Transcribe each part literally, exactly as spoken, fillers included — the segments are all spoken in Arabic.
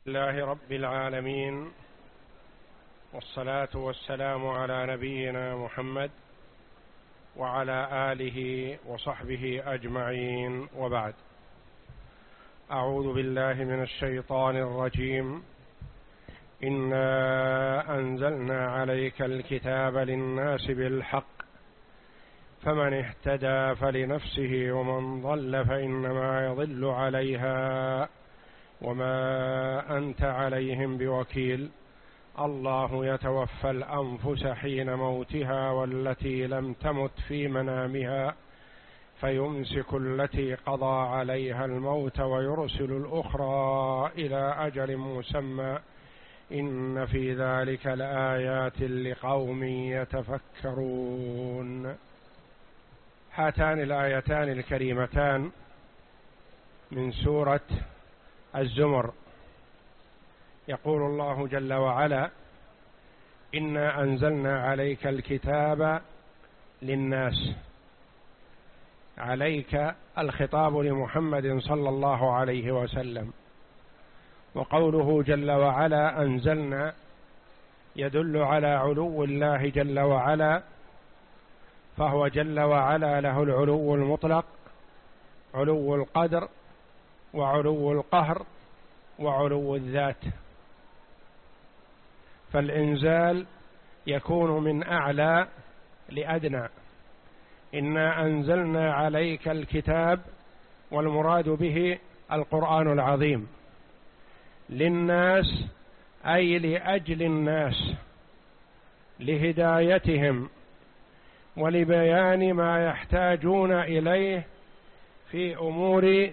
لله رب العالمين، والصلاة والسلام على نبينا محمد وعلى آله وصحبه أجمعين، وبعد. أعوذ بالله من الشيطان الرجيم. إنا أنزلنا عليك الكتاب للناس بالحق فمن اهتدى فلنفسه ومن ضل فإنما يضل عليها وما أنت عليهم بوكيل. الله يتوفى الأنفس حين موتها والتي لم تمت في منامها فيمسك التي قضى عليها الموت ويرسل الأخرى إلى أجل مسمى إن في ذلك لآيات لقوم يتفكرون. هاتان الآيتان الكريمتان من سورة الزمر. يقول الله جل وعلا: إنا أنزلنا عليك الكتاب للناس. عليك الخطاب لمحمد صلى الله عليه وسلم، وقوله جل وعلا أنزلنا يدل على علو الله جل وعلا، فهو جل وعلا له العلو المطلق، علو القدر وعلو القهر وعلو الذات. فالإنزال يكون من أعلى لأدنى. إنا أنزلنا عليك الكتاب، والمراد به القرآن العظيم، للناس أي لأجل الناس، لهدايتهم ولبيان ما يحتاجون إليه في أمور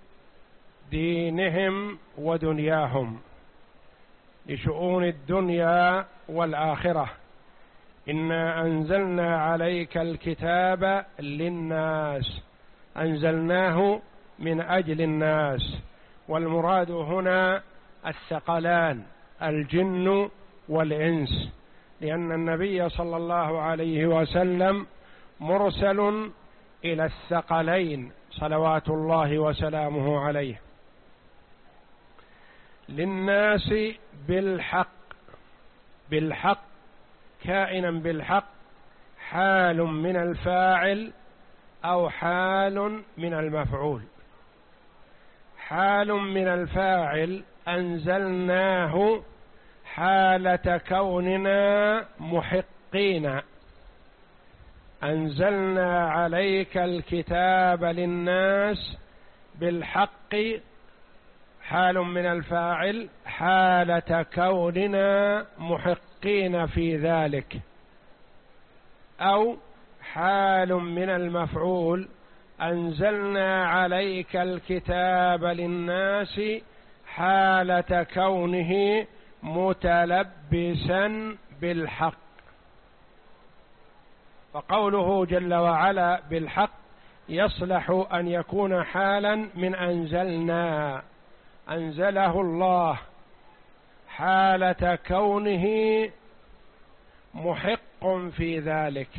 دينهم ودنياهم، لشؤون الدنيا والآخرة. إنا أنزلنا عليك الكتاب للناس، أنزلناه من أجل الناس، والمراد هنا الثقلان الجن والإنس، لأن النبي صلى الله عليه وسلم مرسل إلى الثقلين صلوات الله وسلامه عليه. للناس بالحق، بالحق كائنا بالحق، حال من الفاعل أو حال من المفعول. حال من الفاعل أنزلناه حالة كوننا محقين. أنزلنا عليك الكتاب للناس بالحق، حال من الفاعل حالة كوننا محقين في ذلك، أو حال من المفعول أنزلنا عليك الكتاب للناس حالة كونه متلبسا بالحق. فقوله جل وعلا بالحق يصلح أن يكون حالا من أنزلنا، أنزله الله حالة كونه محق في ذلك،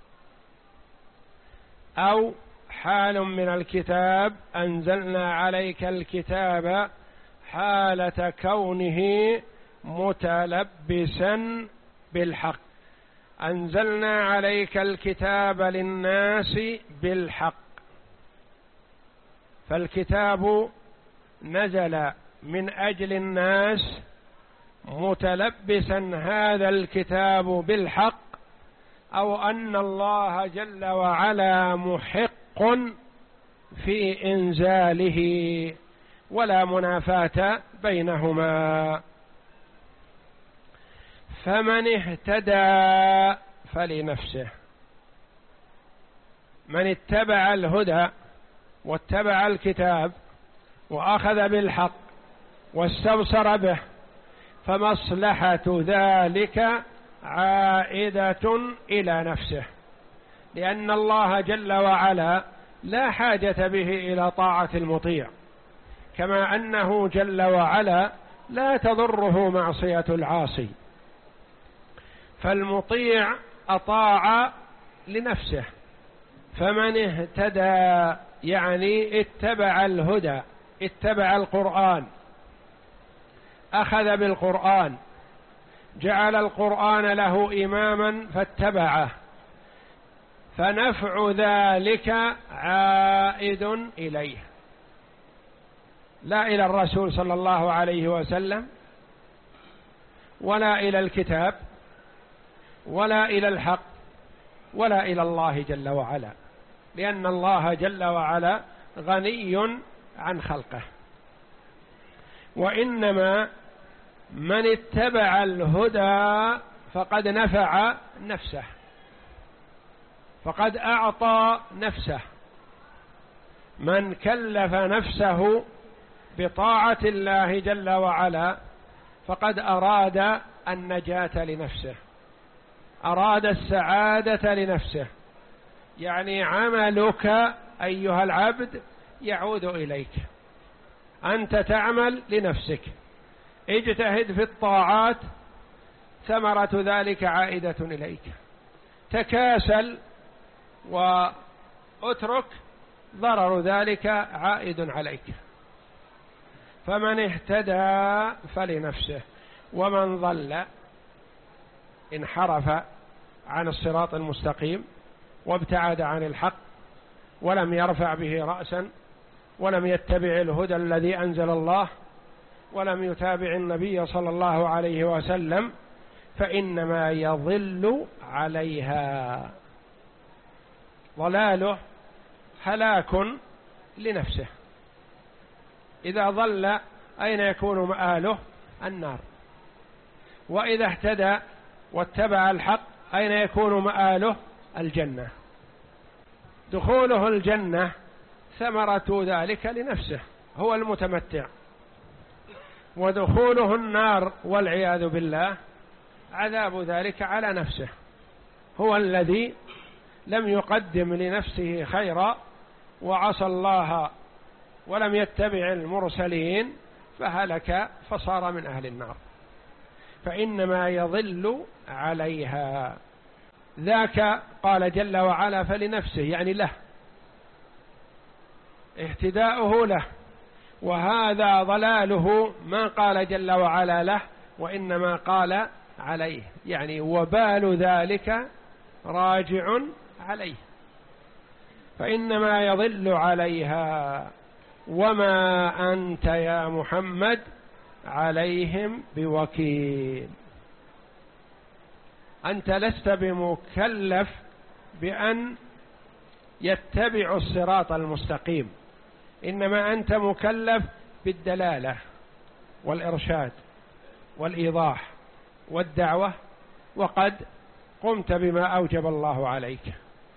أو حال من الكتاب أنزلنا عليك الكتاب حالة كونه متلبسا بالحق. أنزلنا عليك الكتاب للناس بالحق، فالكتاب نزل من أجل الناس متلبسا هذا الكتاب بالحق، أو أن الله جل وعلا محق في إنزاله، ولا منافاة بينهما. فمن اهتدى فلنفسه، من اتبع الهدى واتبع الكتاب وأخذ بالحق واستبصر به فمصلحة ذلك عائدة إلى نفسه، لأن الله جل وعلا لا حاجة به إلى طاعة المطيع، كما أنه جل وعلا لا تضره معصية العاصي. فالمطيع أطاع لنفسه. فمن اهتدى يعني اتبع الهدى، اتبع القرآن، أخذ بالقرآن، جعل القرآن له إماما فاتبعه، فنفع ذلك عائد إليه، لا إلى الرسول صلى الله عليه وسلم، ولا إلى الكتاب، ولا إلى الحق، ولا إلى الله جل وعلا، لأن الله جل وعلا غني عن خلقه. وإنما من اتبع الهدى فقد نفع نفسه، فقد أعطى نفسه. من كلف نفسه بطاعة الله جل وعلا فقد أراد النجاة لنفسه، أراد السعادة لنفسه. يعني عملك أيها العبد يعود إليك، أنت تعمل لنفسك، اجتهد في الطاعات ثمرة ذلك عائدة إليك، تكاسل واترك ضرر ذلك عائد عليك. فمن اهتدى فلنفسه، ومن ضل انحرف عن الصراط المستقيم وابتعد عن الحق ولم يرفع به رأسا، ولم يتبع الهدى الذي أنزل الله، ولم يتابع النبي صلى الله عليه وسلم، فإنما يضل عليها. ضلاله هلاك لنفسه. إذا ضل أين يكون مآله؟ النار. وإذا اهتدى واتبع الحق أين يكون مآله؟ الجنة. دخوله الجنة ثمرة ذلك لنفسه، هو المتمتع. ودخوله النار والعياذ بالله عذاب ذلك على نفسه، هو الذي لم يقدم لنفسه خيرا وعصى الله ولم يتبع المرسلين فهلك فصار من أهل النار. فإنما يضل عليها. ذاك قال جل وعلا فلنفسه، يعني له، اهتداؤه له، وهذا ضلاله ما قال جل وعلا له، وإنما قال عليه، يعني وبال ذلك راجع عليه، فإنما يضل عليها. وما أنت يا محمد عليهم بوكيل، أنت لست بمكلف بأن يتبعوا الصراط المستقيم، إنما أنت مكلف بالدلالة والإرشاد والإيضاح والدعوة، وقد قمت بما أوجب الله عليك.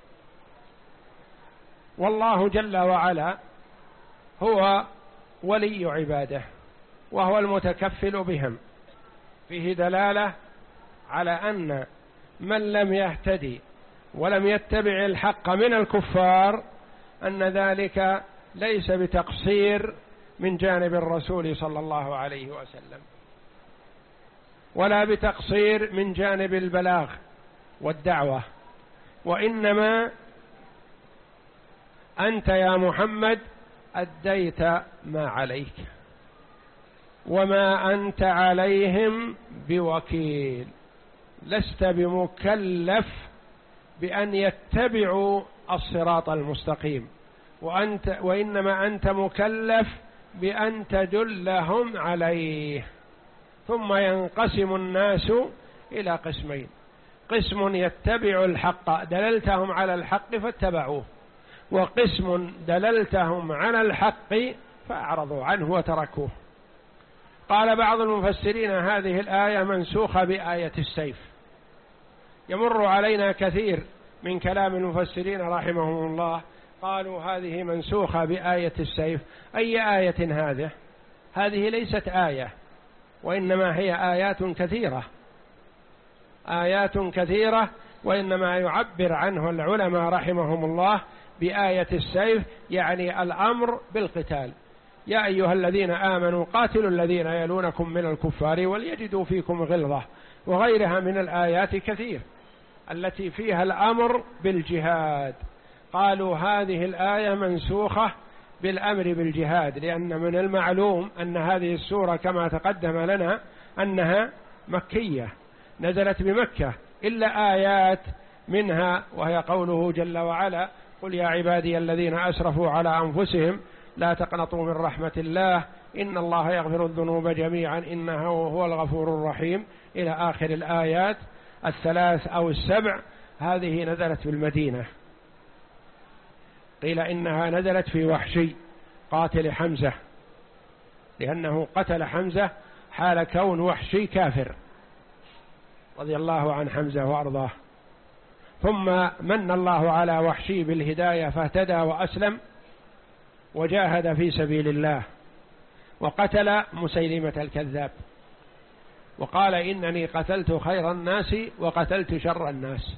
والله جل وعلا هو ولي عباده، وهو المتكفل بهم. فيه دلالة على أن من لم يهتدي ولم يتبع الحق من الكفار أن ذلك ليس بتقصير من جانب الرسول صلى الله عليه وسلم، ولا بتقصير من جانب البلاغ والدعوة، وإنما أنت يا محمد أديت ما عليك، وما أنت عليهم بوكيل، لست بمكلف بأن يتبعوا الصراط المستقيم، وأنت وإنما أنت مكلف بأن تدلهم عليه. ثم ينقسم الناس إلى قسمين: قسم يتبع الحق، دللتهم على الحق فاتبعوه، وقسم دللتهم على الحق فأعرضوا عنه وتركوه. قال بعض المفسرين هذه الآية منسوخة بآية السيف. يمر علينا كثير من كلام المفسرين رحمهم الله، قالوا هذه منسوخة بآية السيف. أي آية هذه؟ هذه ليست آية، وإنما هي آيات كثيرة، آيات كثيرة، وإنما يعبر عنه العلماء رحمهم الله بآية السيف، يعني الأمر بالقتال. يا أيها الذين آمنوا قاتلوا الذين يلونكم من الكفار وليجدوا فيكم غلظة، وغيرها من الآيات كثير التي فيها الأمر بالجهاد. قالوا هذه الآية منسوخة بالأمر بالجهاد، لأن من المعلوم أن هذه السورة كما تقدم لنا أنها مكية نزلت بمكة، إلا آيات منها وهي قوله جل وعلا: قل يا عبادي الذين أسرفوا على أنفسهم لا تقنطوا من رحمة الله إن الله يغفر الذنوب جميعا إنه هو الغفور الرحيم، إلى آخر الآيات الثلاث أو السبع. هذه نزلت بالمدينة. قيل إنها نزلت في وحشي قاتل حمزة، لأنه قتل حمزة حال كون وحشي كافر رضي الله عن حمزة وأرضاه، ثم من الله على وحشي بالهداية فاهتدى وأسلم وجاهد في سبيل الله، وقتل مسيلمة الكذاب وقال: إنني قتلت خير الناس وقتلت شر الناس.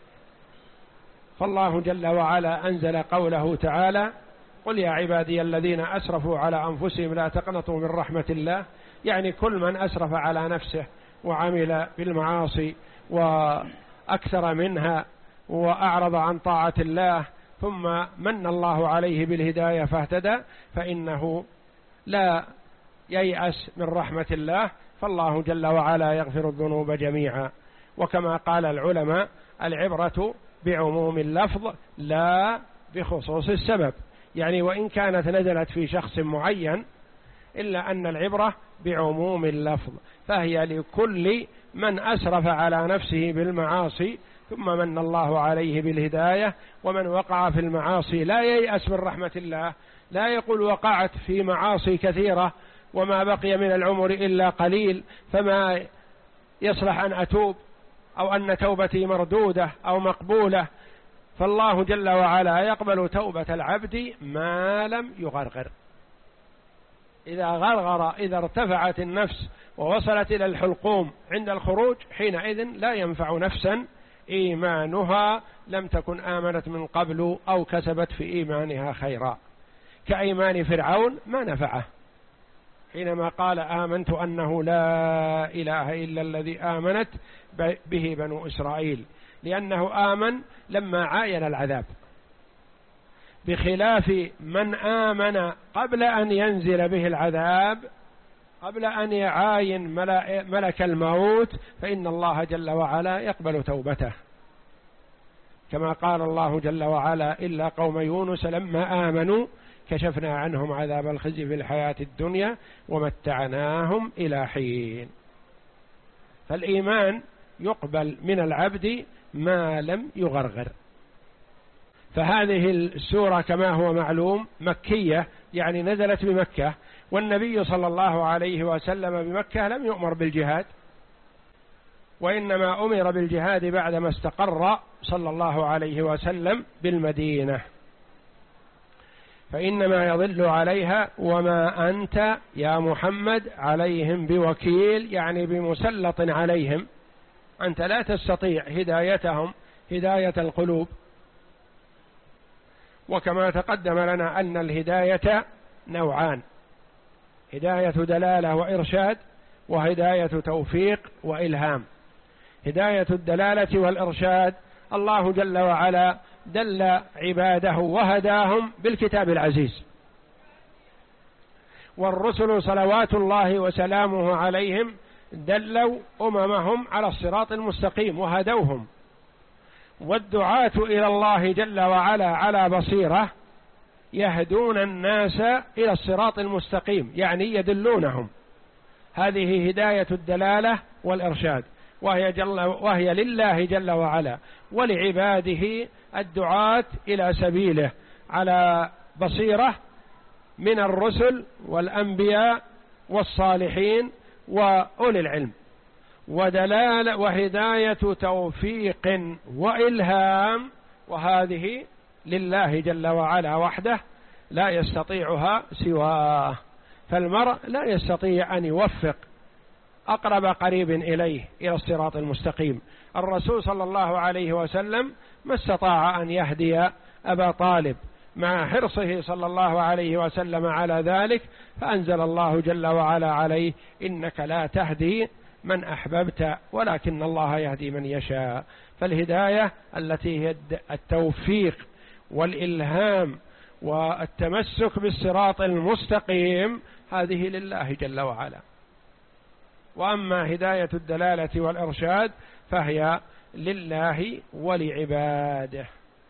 فالله جل وعلا أنزل قوله تعالى: قل يا عبادي الذين أسرفوا على أنفسهم لا تقنطوا من رحمة الله، يعني كل من أسرف على نفسه وعمل بالمعاصي وأكثر منها وأعرض عن طاعة الله ثم من الله عليه بالهداية فاهتدى فإنه لا ييأس من رحمة الله، فالله جل وعلا يغفر الذنوب جميعا. وكما قال العلماء: العبرة بعموم اللفظ لا بخصوص السبب، يعني وإن كانت نزلت في شخص معين إلا أن العبرة بعموم اللفظ، فهي لكل من أسرف على نفسه بالمعاصي ثم من الله عليه بالهداية. ومن وقع في المعاصي لا ييأس من رحمة الله، لا يقول وقعت في معاصي كثيرة وما بقي من العمر إلا قليل فما يصلح أن أتوب أو أن توبتي مردودة أو مقبولة. فالله جل وعلا يقبل توبة العبد ما لم يغرغر. إذا غرغر، إذا ارتفعت النفس ووصلت إلى الحلقوم عند الخروج، حينئذ لا ينفع نفسا إيمانها لم تكن آمنت من قبل أو كسبت في إيمانها خيرا، كإيمان فرعون ما نفعه حينما قال: آمنت أنه لا إله إلا الذي آمنت به بنو إسرائيل، لأنه آمن لما عاين العذاب، بخلاف من آمن قبل أن ينزل به العذاب، قبل أن يعاين ملك الموت، فإن الله جل وعلا يقبل توبته، كما قال الله جل وعلا: إلا قوم يونس لما آمنوا كشفنا عنهم عذاب الخزي في الحياة الدنيا ومتعناهم إلى حين. فالإيمان يقبل من العبد ما لم يغرغر. فهذه السورة كما هو معلوم مكية، يعني نزلت بمكة، والنبي صلى الله عليه وسلم بمكة لم يؤمر بالجهاد، وإنما أمر بالجهاد بعدما استقر صلى الله عليه وسلم بالمدينة. فإنما يضل عليها وما أنت يا محمد عليهم بوكيل، يعني بمسلط عليهم، أنت لا تستطيع هدايتهم هداية القلوب. وكما تقدم لنا أن الهداية نوعان: هداية دلالة وإرشاد، وهداية توفيق وإلهام. هداية الدلالة والإرشاد الله جل وعلا دل عباده وهداهم بالكتاب العزيز، والرسل صلوات الله وسلامه عليهم دلوا أممهم على الصراط المستقيم وهدوهم. والدعاة إلى الله جل وعلا على بصيرة يهدون الناس إلى الصراط المستقيم، يعني يدلونهم. هذه هداية الدلالة والإرشاد، وهي, جل وهي لله جل وعلا ولعباده الدعاة إلى سبيله على بصيرة من الرسل والأنبياء والصالحين وأولي العلم. ودلالة وهداية توفيق وإلهام، وهذه لله جل وعلا وحده لا يستطيعها سواه. فالمرء لا يستطيع أن يوفق أقرب قريب إليه إلى الصراط المستقيم. الرسول صلى الله عليه وسلم ما استطاع أن يهدي أبا طالب مع حرصه صلى الله عليه وسلم على ذلك، فأنزل الله جل وعلا عليه: إنك لا تهدي من أحببت ولكن الله يهدي من يشاء. فالهداية التي هي التوفيق والإلهام والتمسك بالصراط المستقيم هذه لله جل وعلا. وأما هداية الدلالة والإرشاد فهي لله ولعباده،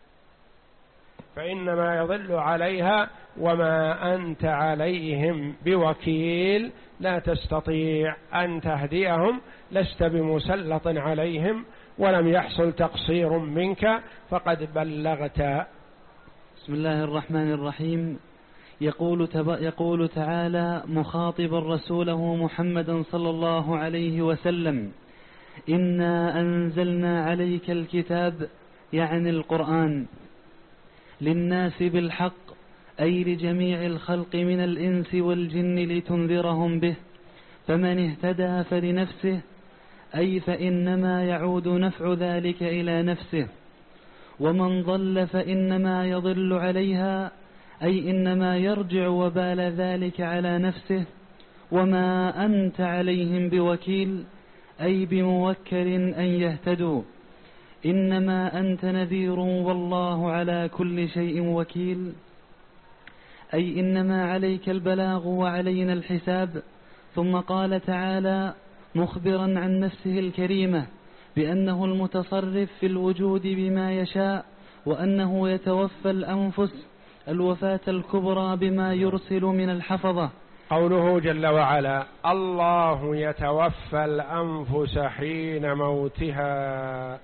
فإنما يضل عليها وما أنت عليهم بوكيل، لا تستطيع أن تهديهم، لست بمسلط عليهم، ولم يحصل تقصير منك فقد بلغت. بسم الله الرحمن الرحيم. يقول, تب... يقول تعالى مخاطبا رسوله محمدا صلى الله عليه وسلم: إنا أنزلنا عليك الكتاب، يعني القرآن، للناس بالحق، أي لجميع الخلق من الإنس والجن، لتنذرهم به، فمن اهتدى فلنفسه، أي فإنما يعود نفع ذلك إلى نفسه، ومن ضل فإنما يضل عليها، أي إنما يرجع وبال ذلك على نفسه، وما أنت عليهم بوكيل، أي بموكل أن يهتدوا، إنما أنت نذير والله على كل شيء وكيل، أي إنما عليك البلاغ وعلينا الحساب. ثم قال تعالى مخبرا عن نفسه الكريمة بأنه المتصرف في الوجود بما يشاء، وأنه يتوفى الأنفس الوفاة الكبرى بما يرسل من الحفظة. قوله جل وعلا: الله يتوفى الأنفس حين موتها،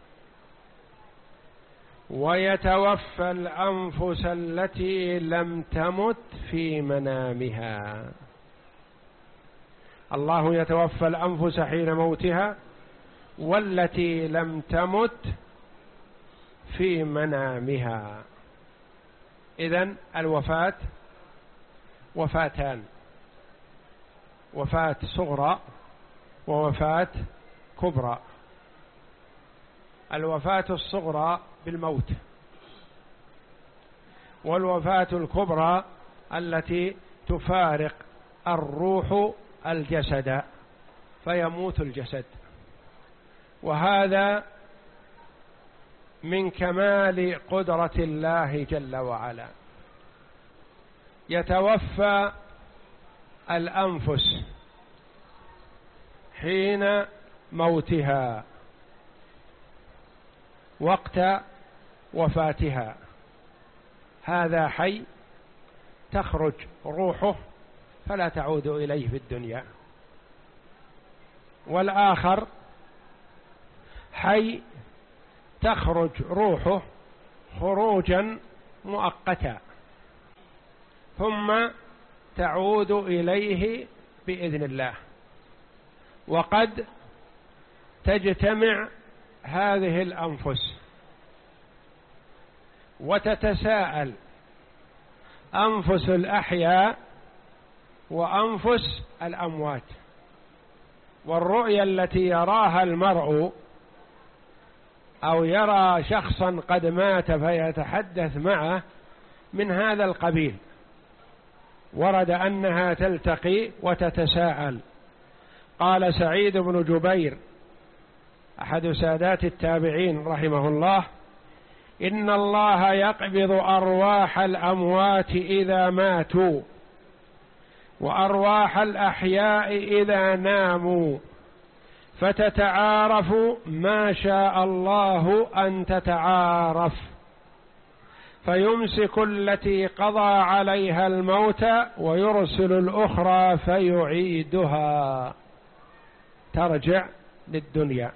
ويتوفى الأنفس التي لم تمت في منامها. الله يتوفى الأنفس حين موتها والتي لم تمت في منامها. إذن الوفاة وفاتان: وفاة صغرى ووفاة كبرى. الوفاة الصغرى بالموت، والوفاة الكبرى التي تفارق الروح الجسد فيموت الجسد. وهذا من كمال قدرة الله جل وعلا. يتوفى الأنفس حين موتها وقت وفاتها، هذا حي تخرج روحه فلا تعود إليه في الدنيا، والآخر حي تخرج روحه خروجا مؤقتا ثم تعود إليه بإذن الله. وقد تجتمع هذه الأنفس وتتساءل أنفس الأحياء وأنفس الأموات، والرؤيا التي يراها المرء أو يرى شخصا قد مات فيتحدث معه من هذا القبيل، ورد أنها تلتقي وتتساءل. قال سعيد بن جبير أحد سادات التابعين رحمه الله: إن الله يقبض أرواح الأموات إذا ماتوا، وأرواح الأحياء إذا ناموا، فتتعارف ما شاء الله أن تتعارف، فيمسك التي قضى عليها الموت ويرسل الأخرى فيعيدها، ترجع للدنيا.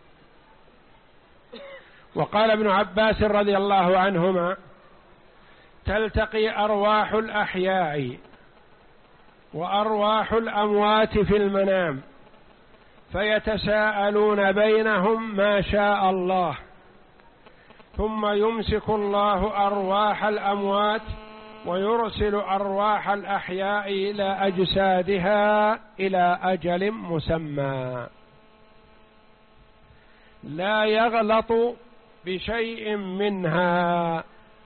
وقال ابن عباس رضي الله عنهما: تلتقي أرواح الأحياء وأرواح الأموات في المنام فيتساءلون بينهم ما شاء الله، ثم يمسك الله أرواح الأموات ويرسل أرواح الأحياء إلى أجسادها إلى أجل مسمى، لا يغلط بشيء منها.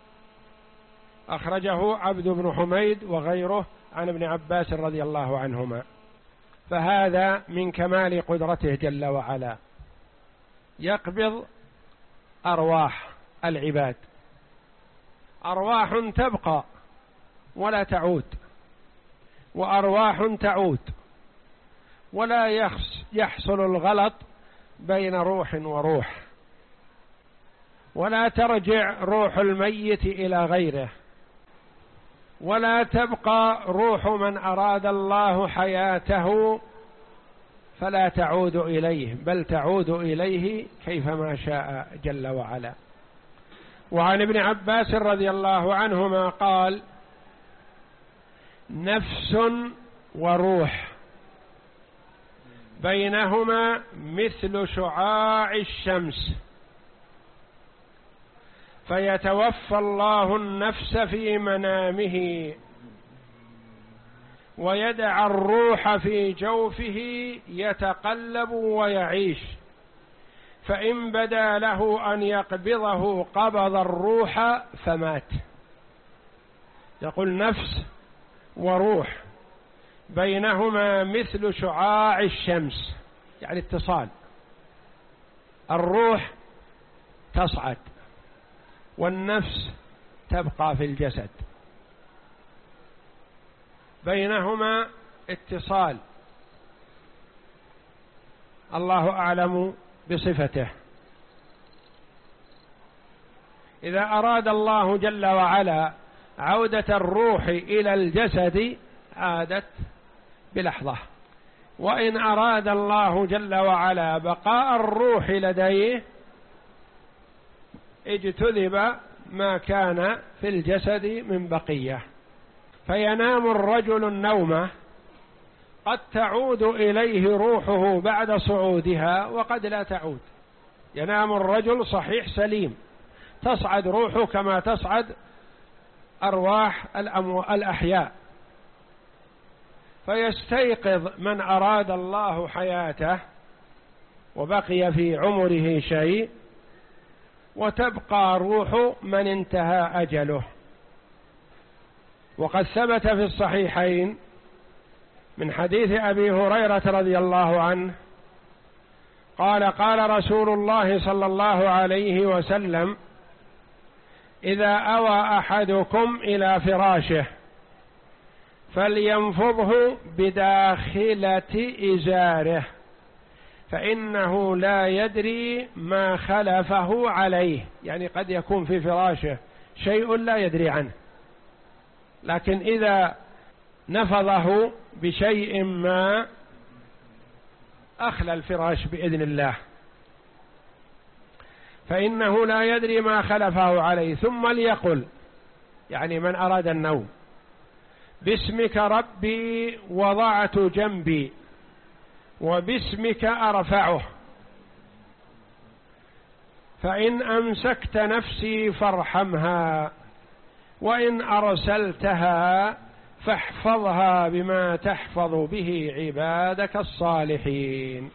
أخرجه عبد بن حميد وغيره عن ابن عباس رضي الله عنهما. فهذا من كمال قدرته جل وعلا، يقبض أرواح العباد، أرواح تبقى ولا تعود، وأرواح تعود، ولا يحصل الغلط بين روح وروح، ولا ترجع روح الميت إلى غيره، ولا تبقى روح من أراد الله حياته فلا تعود إليه، بل تعود إليه كيفما شاء جل وعلا. وعن ابن عباس رضي الله عنهما قال: نفس وروح بينهما مثل شعاع الشمس، فيتوفى الله النفس في منامه ويدع الروح في جوفه يتقلب ويعيش، فإن بدا له أن يقبضه قبض الروح فمات. يقول نفس وروح بينهما مثل شعاع الشمس، يعني اتصال، الروح تصعد والنفس تبقى في الجسد، بينهما اتصال الله أعلم بصفته. إذا أراد الله جل وعلا عودة الروح إلى الجسد عادت بلحظة، وإن أراد الله جل وعلا بقاء الروح لديه اجتذب ما كان في الجسد من بقية. فينام الرجل النومة قد تعود إليه روحه بعد صعودها وقد لا تعود. ينام الرجل صحيح سليم، تصعد روحه كما تصعد أرواح الأحياء، فيستيقظ من أراد الله حياته وبقي في عمره شيء، وتبقى روح من انتهى أجله. وقد ثبت في الصحيحين من حديث أبي هريرة رضي الله عنه قال: قال رسول الله صلى الله عليه وسلم: إذا أوى أحدكم إلى فراشه فلينفضه بداخلة إزاره، فإنه لا يدري ما خلفه عليه. يعني قد يكون في فراشه شيء لا يدري عنه، لكن إذا نفضه بشيء ما أخلى الفراش بإذن الله، فإنه لا يدري ما خلفه عليه. ثم ليقل، يعني من أراد النوم: باسمك ربي وضعت جنبي وباسمك أرفعه، فإن أمسكت نفسي فارحمها، وإن أرسلتها فاحفظها بما تحفظ به عبادك الصالحين.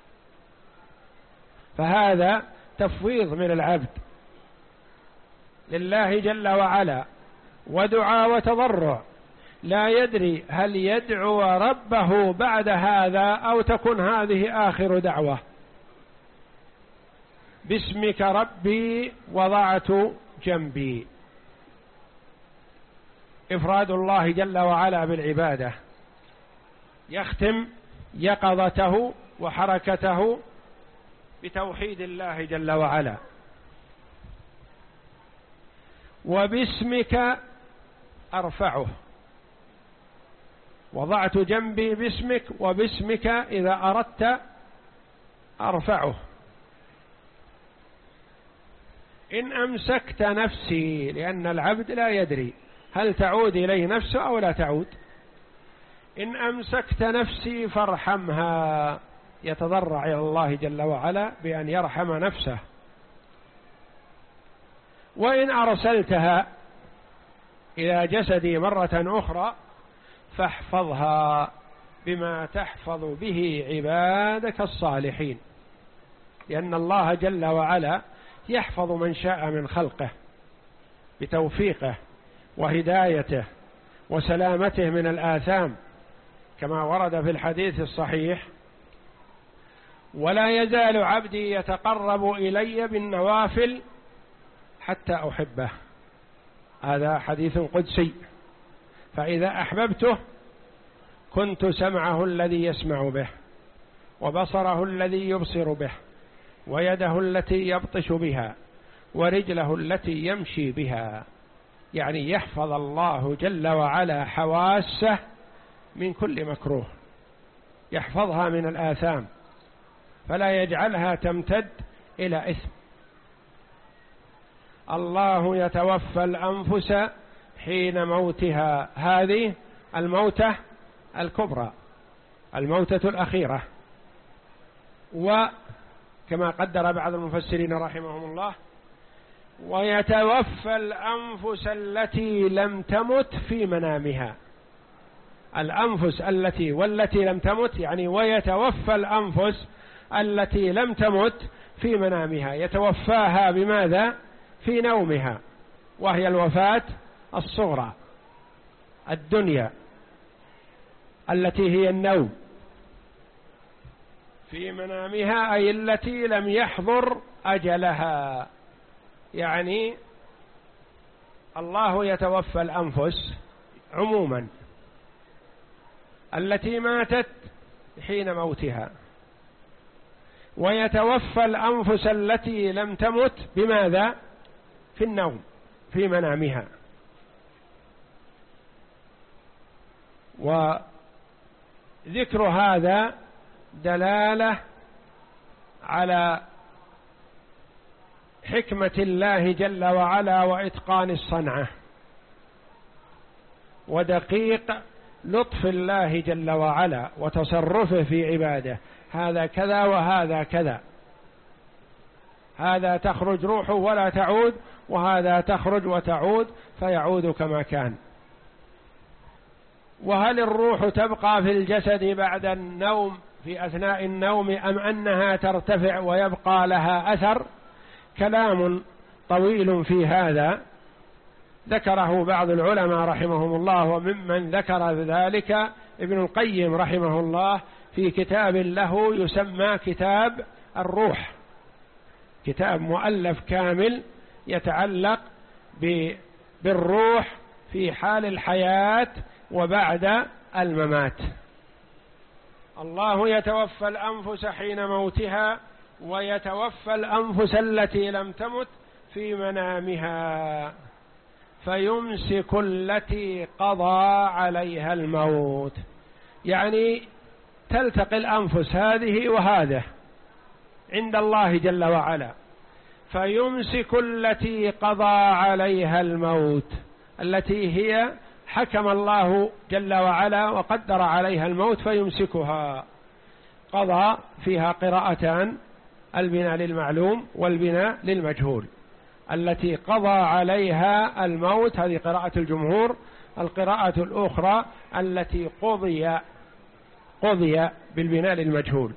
فهذا تفويض من العبد لله جل وعلا، ودعاء وتضرع، لا يدري هل يدعو ربه بعد هذا أو تكون هذه آخر دعوة. باسمك ربي وضعت جنبي، إفراد الله جل وعلا بالعبادة، يختم يقظته وحركته بتوحيد الله جل وعلا. وباسمك أرفعه، وضعت جنبي باسمك، وباسمك إذا أردت أرفعه. إن أمسكت نفسي، لأن العبد لا يدري هل تعود إليه نفسه أو لا تعود. إن أمسكت نفسي فارحمها، يتضرع إلى الله جل وعلا بأن يرحم نفسه. وإن أرسلتها إلى جسدي مرة أخرى فاحفظها بما تحفظ به عبادك الصالحين، لأن الله جل وعلا يحفظ من شاء من خلقه بتوفيقه وهدايته وسلامته من الآثام، كما ورد في الحديث الصحيح: ولا يزال عبدي يتقرب إلي بالنوافل حتى أحبه. هذا حديث قدسي فإذا أحببته كنت سمعه الذي يسمع به، وبصره الذي يبصر به، ويده التي يبطش بها، ورجله التي يمشي بها. يعني يحفظ الله جل وعلا حواسه من كل مكروه، يحفظها من الآثام، فلا يجعلها تمتد إلى إثم. الله يتوفى الأنفس حين موتها، هذه الموتة الكبرى، الموتة الأخيرة. وكما قدر بعض المفسرين رحمهم الله: ويتوفى الأنفس التي لم تمت في منامها. الأنفس التي والتي لم تمت، يعني ويتوفى الأنفس التي لم تمت في منامها، يتوفاها بماذا؟ في نومها، وهي الوفاة الصغرى الدنيا التي هي النوم. في منامها أي التي لم يحضر أجلها. يعني الله يتوفى الأنفس عموما التي ماتت حين موتها، ويتوفى الأنفس التي لم تمت بماذا؟ في النوم، في منامها. وذكر هذا دلالة على حكمة الله جل وعلا وإتقان الصنعة، ودقيق لطف الله جل وعلا وتصرفه في عباده. هذا كذا وهذا كذا، هذا تخرج روحه ولا تعود، وهذا تخرج وتعود فيعود كما كان. وهل الروح تبقى في الجسد بعد النوم في أثناء النوم، أم أنها ترتفع ويبقى لها أثر؟ كلام طويل في هذا ذكره بعض العلماء رحمهم الله، وممن ذكر ذلك ابن القيم رحمه الله في كتاب له يسمى كتاب الروح، كتاب مؤلف كامل يتعلق بالروح في حال الحياة وبعد الممات. الله يتوفى الأنفس حين موتها، ويتوفى الأنفس التي لم تمت في منامها، فيمسك التي قضى عليها الموت. يعني تلتقي الأنفس هذه وهذه عند الله جل وعلا، فيمسك التي قضى عليها الموت، التي هي حكم الله جل وعلا وقدر عليها الموت فيمسكها. قضى فيها قراءتان: البناء للمعلوم والبناء للمجهول. التي قضى عليها الموت هذه قراءة الجمهور. القراءة الأخرى التي قضي قضي بالبناء للمجهول.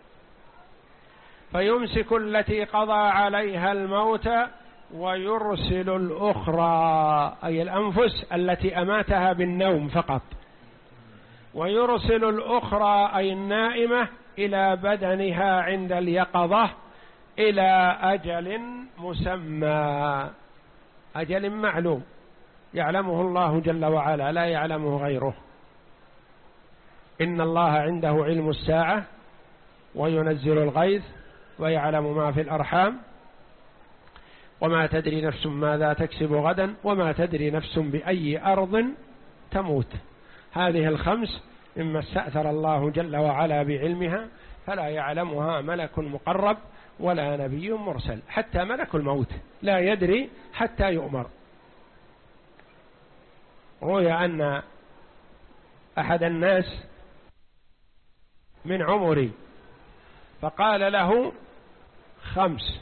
فيمسك التي قضى عليها الموت ويرسل الأخرى، أي الأنفس التي أماتها بالنوم فقط، ويرسل الأخرى أي النائمة إلى بدنها عند اليقظة إلى أجل مسمى، أجل معلوم يعلمه الله جل وعلا لا يعلمه غيره. إن الله عنده علم الساعة وينزل الغيث ويعلم ما في الأرحام وما تدري نفس ماذا تكسب غدا وما تدري نفس بأي أرض تموت. هذه الخمس مما استأثر الله جل وعلا بعلمها، فلا يعلمها ملك مقرب ولا نبي مرسل، حتى ملك الموت لا يدري حتى يؤمر. روي أن أحد الناس من عمري فقال له خمس،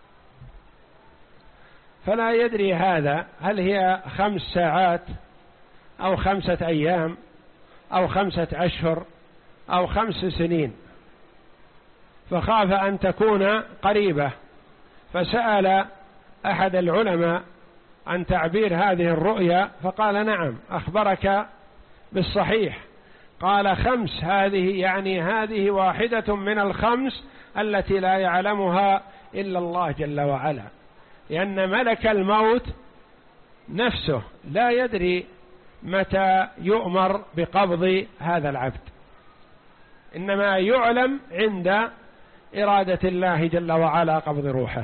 فلا يدري هذا هل هي خمس ساعات أو خمسة أيام أو خمسة أشهر أو خمس سنين، فخاف أن تكون قريبة، فسأل أحد العلماء عن تعبير هذه الرؤيا فقال نعم أخبرك بالصحيح. قال خمس هذه يعني هذه واحدة من الخمس التي لا يعلمها إلا الله جل وعلا، لأن ملك الموت نفسه لا يدري متى يؤمر بقبض هذا العبد، إنما يعلم عند إرادة الله جل وعلا قبض روحه،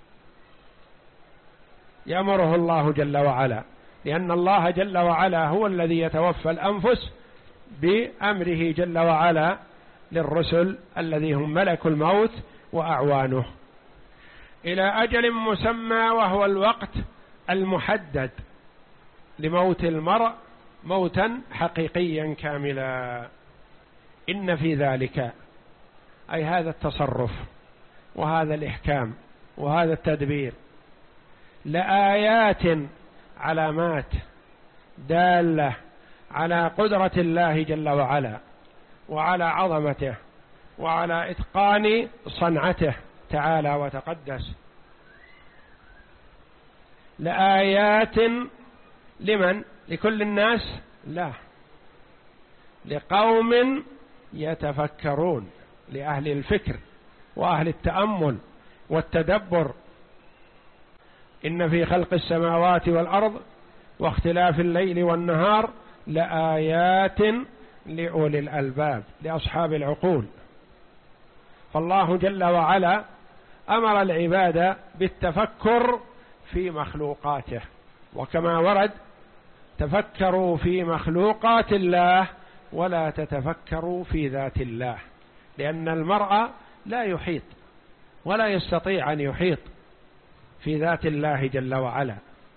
يأمره الله جل وعلا، لأن الله جل وعلا هو الذي يتوفى الأنفس بأمره جل وعلا للرسل الذي هم ملك الموت وأعوانه، إلى أجل مسمى وهو الوقت المحدد لموت المرء موتا حقيقيا كاملا. إن في ذلك، أي هذا التصرف وهذا الإحكام وهذا التدبير، لآيات علامات دالة على قدرة الله جل وعلا وعلى عظمته وعلى إتقان صنعته تعالى وتقدس. لآيات لمن؟ لكل الناس؟ لا، لقوم يتفكرون، لأهل الفكر وأهل التأمل والتدبر. إن في خلق السماوات والأرض واختلاف الليل والنهار لآيات لأولي الألباب، لأصحاب العقول. فالله جل وعلا أمر العباد بالتفكر في مخلوقاته، وكما ورد: تفكروا في مخلوقات الله ولا تتفكروا في ذات الله، لأن المرء لا يحيط ولا يستطيع أن يحيط في ذات الله جل وعلا،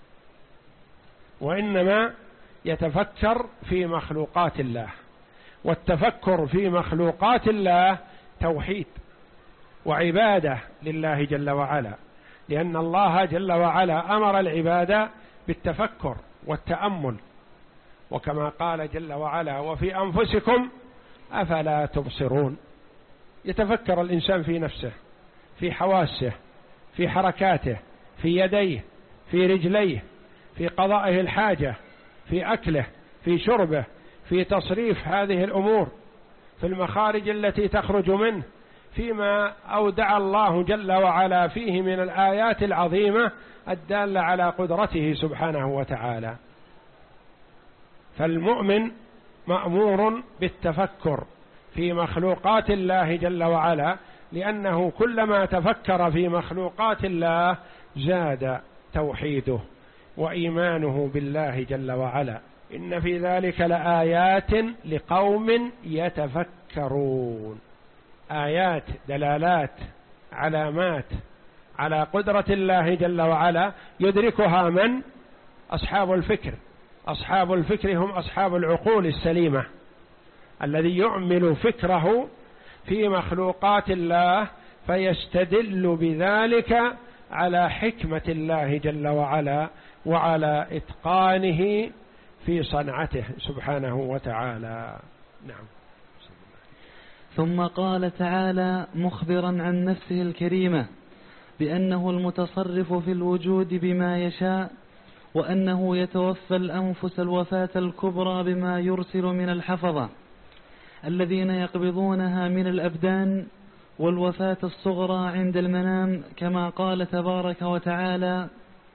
وإنما يتفكر في مخلوقات الله. والتفكر في مخلوقات الله توحيد وعبادة لله جل وعلا، لأن الله جل وعلا أمر العباد بالتفكر والتأمل، وكما قال جل وعلا: وفي أنفسكم أفلا تبصرون. يتفكر الإنسان في نفسه، في حواسه، في حركاته، في يديه، في رجليه، في قضائه الحاجة، في أكله، في شربه، في تصريف هذه الأمور، في المخارج التي تخرج منه، فيما أودع الله جل وعلا فيه من الآيات العظيمة الدالة على قدرته سبحانه وتعالى. فالمؤمن مأمور بالتفكر في مخلوقات الله جل وعلا، لأنه كلما تفكر في مخلوقات الله زاد توحيده وإيمانه بالله جل وعلا. إن في ذلك لآيات لقوم يتفكرون. آيات، دلالات، علامات على قدرة الله جل وعلا يدركها من؟ أصحاب الفكر. أصحاب الفكر هم أصحاب العقول السليمة، الذي يعمل فكره في مخلوقات الله فيستدل بذلك على حكمة الله جل وعلا وعلى إتقانه في صنعته سبحانه وتعالى. نعم. ثم قال تعالى مخبرا عن نفسه الكريمة بأنه المتصرف في الوجود بما يشاء، وأنه يتوفى الأنفس الوفاة الكبرى بما يرسل من الحفظة الذين يقبضونها من الأبدان، والوفاة الصغرى عند المنام، كما قال تبارك وتعالى: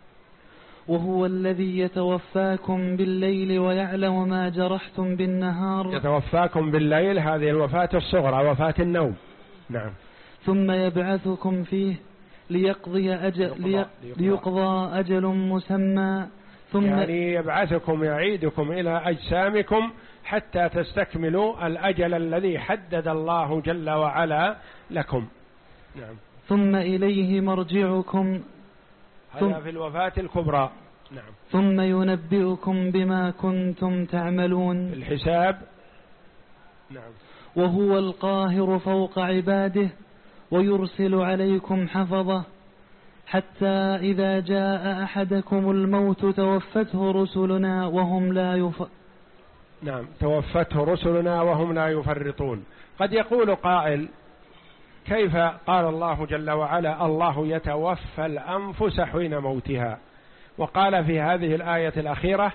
وهو الذي يتوفاكم بالليل ويعلم ما جرحتم بالنهار. يتوفاكم بالليل، هذه الوفاة الصغرى، وفاة النوم. نعم. ثم يبعثكم فيه ليقضي أجل ليقضى, ليقضى أجل مسمى، ثم يعني يبعثكم، يعيدكم إلى أجسامكم حتى تستكملوا الأجل الذي حدد الله جل وعلا لكم. نعم. ثم إليه مرجعكم، هذا في الوفاة الكبرى. نعم. ثم ينبئكم بما كنتم تعملون، الحساب. نعم. وهو القاهر فوق عباده ويرسل عليكم حفظة حتى إذا جاء أحدكم الموت توفته رسلنا وهم لا يف... نعم، توفته رسلنا وهم لا يفرطون. قد يقول قائل: كيف قال الله جل وعلا الله يتوفى الأنفس حين موتها، وقال في هذه الآية الأخيرة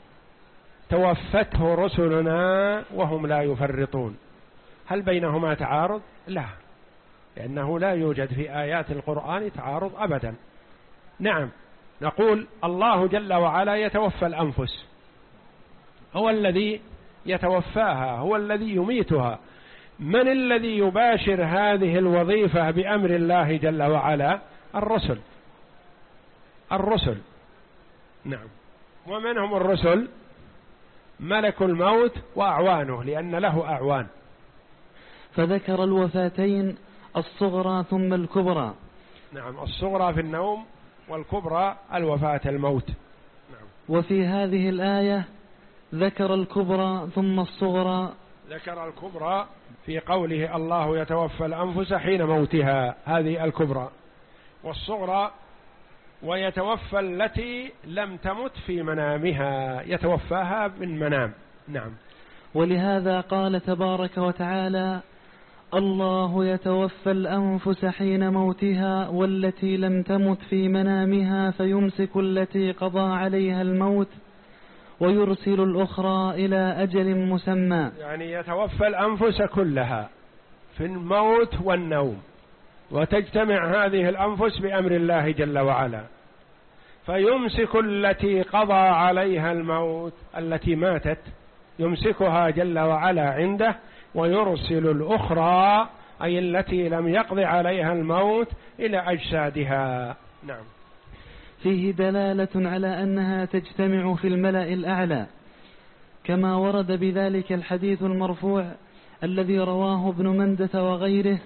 توفته رسلنا وهم لا يفرطون؟ هل بينهما تعارض؟ لا، لأنه لا يوجد في آيات القرآن تعارض أبدا. نعم، نقول الله جل وعلا يتوفى الأنفس هو الذي يتوفاها، هو الذي يميتها. من الذي يباشر هذه الوظيفة بأمر الله جل وعلا؟ الرسل الرسل نعم. ومن هم الرسل؟ ملك الموت وأعوانه، لأن له أعوان. فذكر الوفاتين الصغرى ثم الكبرى. نعم، الصغرى في النوم والكبرى الوفاة الموت. نعم. وفي هذه الآية ذكر الكبرى ثم الصغرى. ذكر الكبرى في قوله الله يتوفى الأنفس حين موتها، هذه الكبرى. والصغرى ويتوفى التي لم تمت في منامها، يتوفاها من منام. نعم. ولهذا قال تبارك وتعالى الله يتوفى الأنفس حين موتها والتي لم تمت في منامها فيمسك التي قضى عليها الموت ويرسل الأخرى إلى أجل مسمى. يعني يتوفى الأنفس كلها في الموت والنوم، وتجتمع هذه الأنفس بأمر الله جل وعلا، فيمسك التي قضى عليها الموت، التي ماتت يمسكها جل وعلا عنده، ويرسل الأخرى أي التي لم يقض عليها الموت إلى أجسادها. نعم. فيه دلالة على أنها تجتمع في الملأ الأعلى، كما ورد بذلك الحديث المرفوع الذي رواه ابن مندة وغيره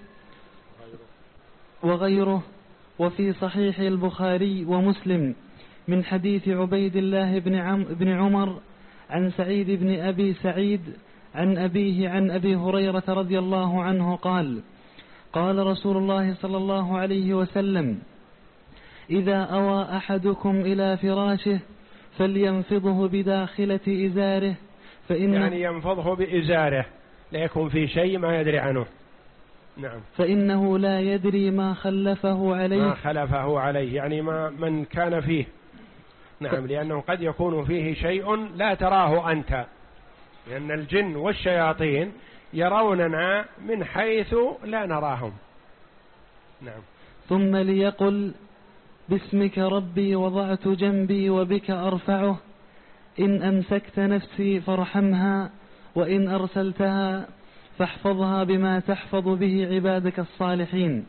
وغيره وفي صحيح البخاري ومسلم من حديث عبيد الله بن, عم بن عمر عن سعيد بن أبي سعيد عن أبيه عن أبي هريرة رضي الله عنه قال قال رسول الله صلى الله عليه وسلم إذا أوى أحدكم إلى فراشه فلينفضه بداخلة إزاره، فإن يعني ينفضه بإزاره لا يكون في شيء ما يدري عنه. نعم. فإنه لا يدري ما خلفه عليه ما خلفه عليه يعني ما من كان فيه. نعم. لأنه قد يكون فيه شيء لا تراه أنت، لأن الجن والشياطين يروننا من حيث لا نراهم. نعم. ثم ليقل باسمك ربي وضعت جنبي وبك أرفعه، إن أمسكت نفسي فارحمها وإن أرسلتها فاحفظها بما تحفظ به عبادك الصالحين.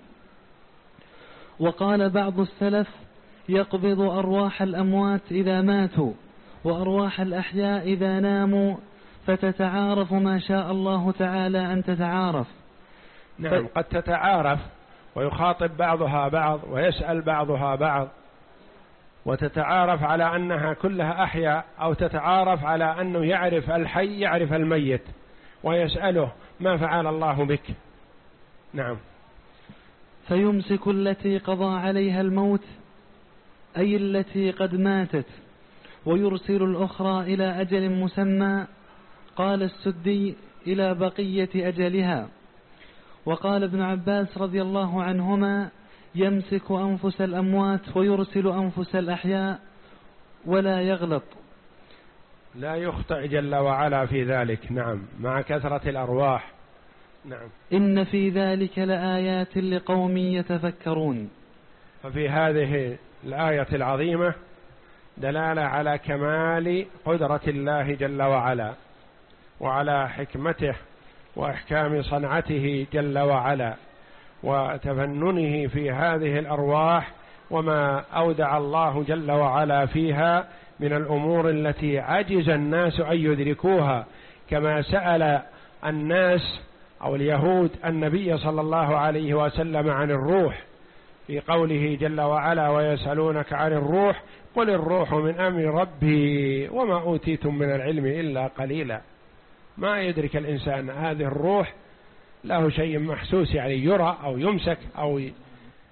وقال بعض السلف يقبض أرواح الأموات إذا ماتوا وأرواح الأحياء إذا ناموا فتتعارف ما شاء الله تعالى أن تتعارف. نعم. ف... قد تتعارف ويخاطب بعضها بعض ويسأل بعضها بعض، وتتعارف على أنها كلها أحياء، أو تتعارف على أنه يعرف الحي يعرف الميت ويسأله ما فعل الله بك. نعم. فيمسك التي قضى عليها الموت أي التي قد ماتت، ويرسل الأخرى إلى أجل مسمى. قال السدي إلى بقية أجلها. وقال ابن عباس رضي الله عنهما يمسك أنفس الأموات ويرسل أنفس الأحياء ولا يغلط، لا يخطئ جل وعلا في ذلك. نعم. مع كثرة الأرواح. نعم. إن في ذلك لآيات لقوم يتفكرون. ففي هذه الآية العظيمة دلالة على كمال قدرة الله جل وعلا، وعلى حكمته وإحكام صنعته جل وعلا، وتفننه في هذه الأرواح، وما أودع الله جل وعلا فيها من الأمور التي عجز الناس أن يدركوها، كما سأل الناس أو اليهود النبي صلى الله عليه وسلم عن الروح في قوله جل وعلا ويسألونك عن الروح قل الروح من أمر ربي وما أوتيتم من العلم إلا قليلا. ما يدرك الإنسان هذه الروح له شيء محسوس، يعني يرى أو يمسك أو ي...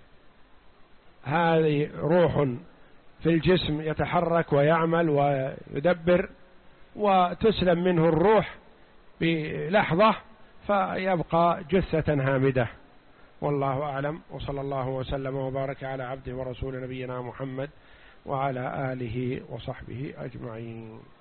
هذه روح في الجسم يتحرك ويعمل ويدبر، وتسلم منه الروح بلحظة فيبقى جثة هامدة. والله أعلم، وصلى الله وسلم وبارك على عبده ورسول نبينا محمد وعلى آله وصحبه أجمعين.